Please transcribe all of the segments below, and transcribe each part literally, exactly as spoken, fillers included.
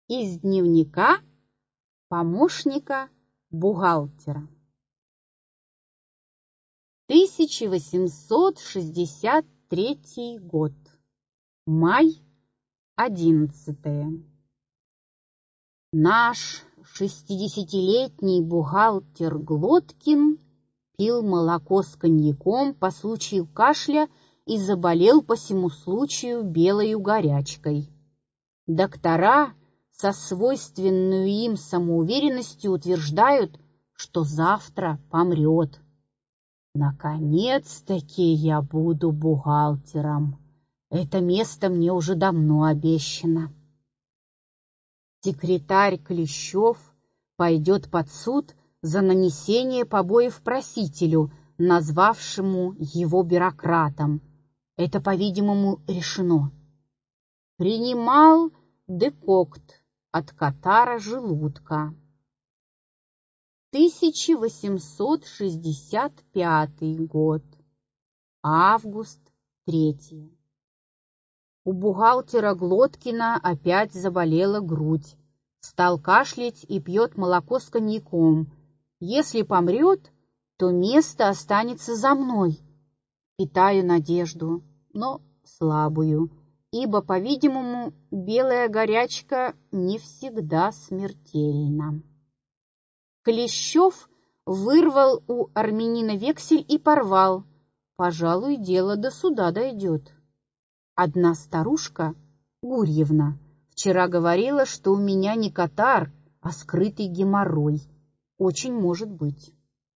Из дневника помощника бухгалтера. тысяча восемьсот шестьдесят третий год. Май одиннадцатое. Наш шестидесятилетний бухгалтер Глоткин пил молоко с коньяком по случаю кашля и заболел по сему случаю белою горячкой. Доктора со свойственную им самоуверенностью утверждают, что завтра помрет. Наконец-таки я буду бухгалтером. Это место мне уже давно обещано. Секретарь Клещев пойдет под суд за нанесение побоев просителю, назвавшему его бюрократом. Это, по-видимому, решено. Принимал декокт от катара желудка. тысяча восемьсот шестьдесят пятый год. Август третье. У бухгалтера Глоткина опять заболела грудь. Стал кашлять и пьет молоко с коньяком. Если помрет, то место останется за мной. Питаю надежду, но слабую, ибо, по-видимому, белая горячка не всегда смертельна. Клещев вырвал у армянина вексель и порвал. Пожалуй, дело до суда дойдет. Одна старушка, Гурьевна, вчера говорила, что у меня не катар, а скрытый геморрой. Очень может быть.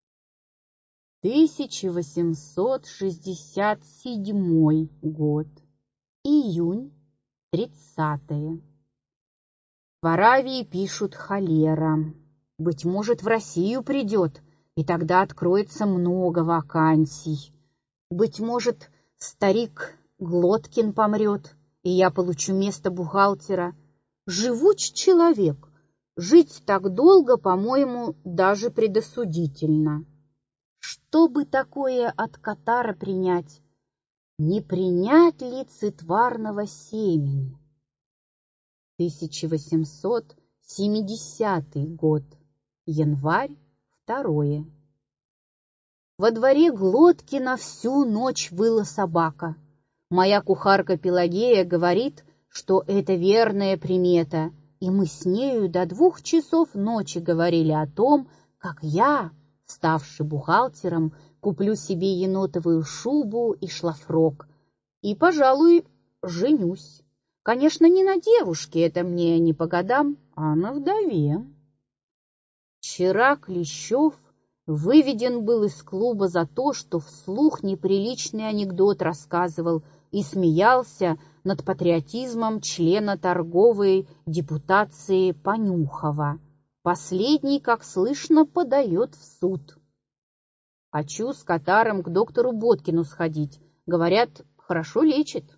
тысяча восемьсот шестьдесят седьмой год. Июнь тридцатое. В Аравии пишут холера. Быть может, в Россию придет, и тогда откроется много вакансий. Быть может, старик Глоткин помрет, и я получу место бухгалтера. Живуч человек. Жить так долго, по-моему, даже предосудительно. Что бы такое от катара принять? Не принять ли цитварного семени? тысяча восемьсот семидесятый год. Январь второе. Во дворе Глоткина всю ночь выла собака. Моя кухарка Пелагея говорит, что это верная примета, и мы с нею до двух часов ночи говорили о том, как я, ставший бухгалтером, куплю себе енотовую шубу и шлафрок и, пожалуй, женюсь. Конечно, не на девушке, это мне не по годам, а на вдове. Вчера Клещев выведен был из клуба за то, что вслух неприличный анекдот рассказывал и смеялся над патриотизмом члена торговой депутации Понюхова. Последний, как слышно, подает в суд. Хочу с катаром к доктору Боткину сходить. Говорят, хорошо лечит.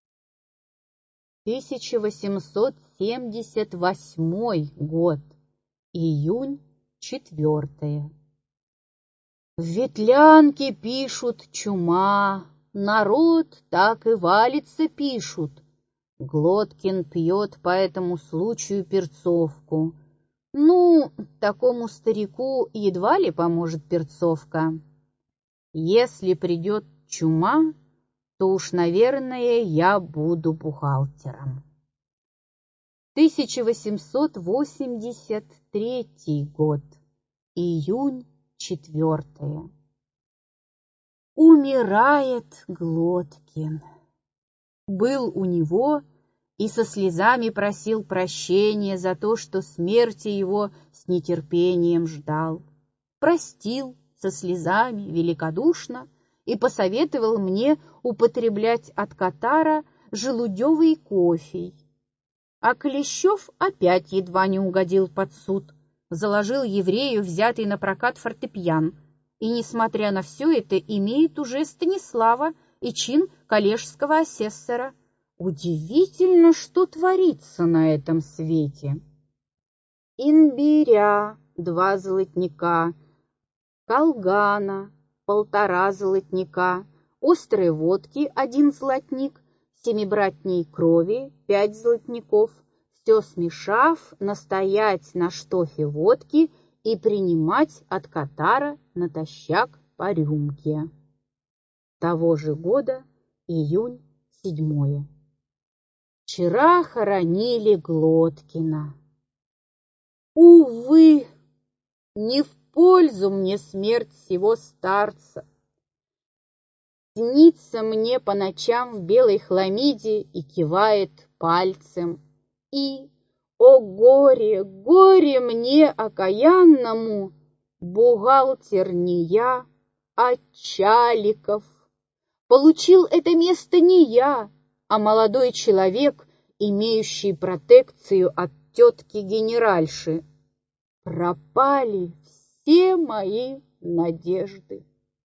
тысяча восемьсот семьдесят восьмой год. Июнь четвертое. В Ветлянке пишут чума, народ так и валится пишут. Глоткин пьет по этому случаю перцовку. Ну, такому старику едва ли поможет перцовка. Если придет чума, то уж, наверное, я буду бухгалтером. тысяча восемьсот восемьдесят третий год. Июнь четвертое. Умирает Глоткин. Был у него и со слезами просил прощения за то, что смерти его с нетерпением ждал. Простил со слезами великодушно и посоветовал мне употреблять от катара желудевый кофе. А Клещев опять едва не угодил под суд, заложил еврею взятый на прокат фортепиан, и, несмотря на все это, имеет уже Станислава и чин коллежского асессора. Удивительно, что творится на этом свете. Имбиря два золотника, колгана полтора золотника, острой водки один золотник, семибратней крови пять золотников, все смешав, настоять на штофе водки и принимать от катара натощак по рюмке. Того же года, июнь седьмое. Вчера хоронили Глоткина. Увы, не в пользу мне смерть сего старца. Снится мне по ночам в белой хламиде и кивает пальцем. И, о горе, горе мне окаянному, бухгалтер не я, а Чаликов. Получил это место не я, а молодой человек, имеющий протекцию от тетки-генеральши. Пропали все мои надежды.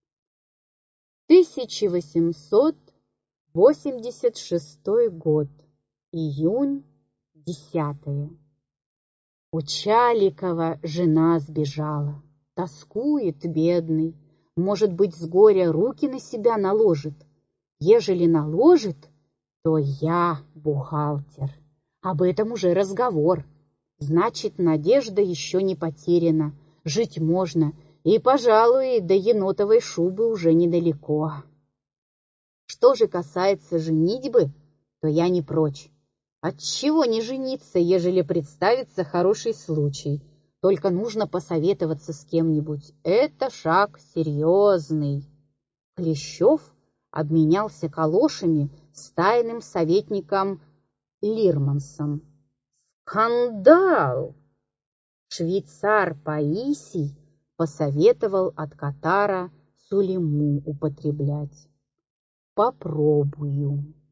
тысяча восемьсот восемьдесят шестой год. Июнь десятое. У Чаликова жена сбежала. Тоскует бедный. Может быть, с горя руки на себя наложит. Ежели наложит, то я бухгалтер. Об этом уже разговор. Значит, надежда еще не потеряна. Жить можно, и, пожалуй, до енотовой шубы уже недалеко. Что же касается женитьбы, то я не прочь. Отчего не жениться, ежели представится хороший случай? Только нужно посоветоваться с кем-нибудь. Это шаг серьезный. Клещев обменялся калошами с тайным советником Лирмансом. Скандал! Швейцар Паисий посоветовал от катара сулиму употреблять. Попробую.